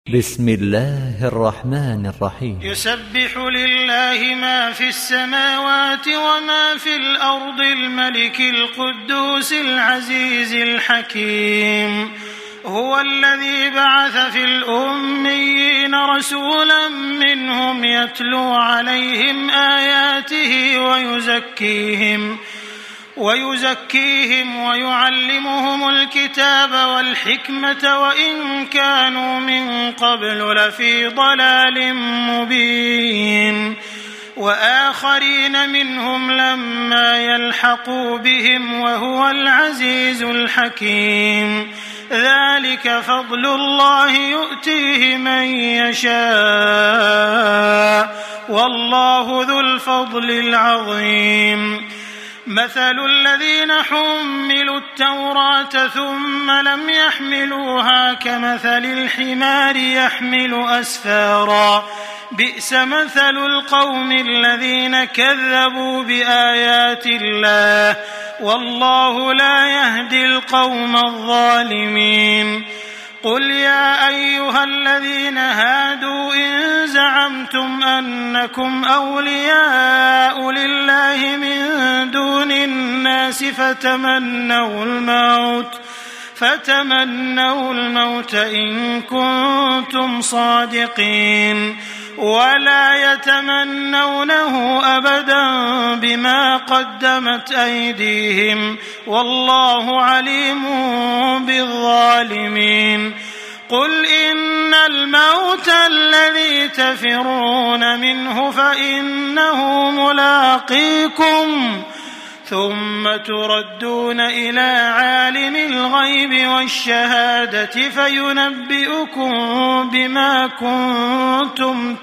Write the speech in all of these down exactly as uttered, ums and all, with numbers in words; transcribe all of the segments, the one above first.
بسم الله الرحمن الرحيم. يسبح لله ما في السماوات وما في الأرض الملك القدوس العزيز الحكيم. هو الذي بعث في الأميين رسولا منهم يتلو عليهم آياته ويزكيهم ويزكيهم ويعلمهم الكتاب والحكمة وإن كانوا من قبل لفي ضلال مبين. وآخرين منهم لما يلحقوا بهم وهو العزيز الحكيم. ذلك فضل الله يؤتيه من يشاء والله ذو الفضل العظيم. مثل الذين حملوا التوراة ثم لم يحملوها كمثل الحمار يحمل أسفارا بئس مثل القوم الذين كذبوا بآيات الله والله لا يهدي القوم الظالمين. قل يا أيها الذين هادوا إن زعمتم أنكم أولياء لله من دون الناس فتمنوا الموت فتمنوا الموت إن كنتم صادقين ولا يتمنونه أبدا بما قدمت أيديهم والله عليم بالظالمين. قل إن الموت الذي تفرون منه فإنه ملاقيكم ثم تردون إلى عالم الغيب والشهادة فينبئكم بما كنتم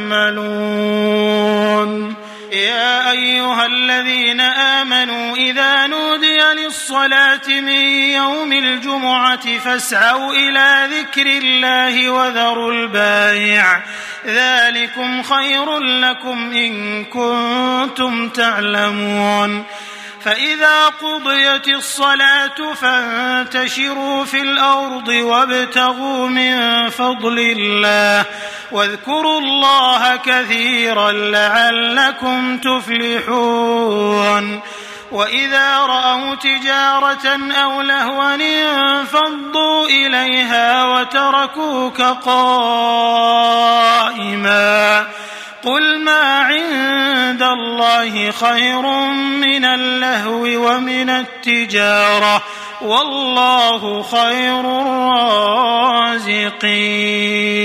تعملون. يا أيها الذين آمنوا إذا نودي للصلاة من يوم الجمعة فاسعوا إلى ذكر الله وذروا البيع ذلكم خير لكم إن كنتم تعلمون. فإذا قضيت الصلاة فانتشروا في الأرض وابتغوا من فضل الله واذكروا الله كثيرا لعلكم تفلحون. وإذا رأوا تجارة أو لهوا انفضوا إليها وتركوك قائما قل ما عند الله خير من اللهو ومن التجارة والله خير الرازقين.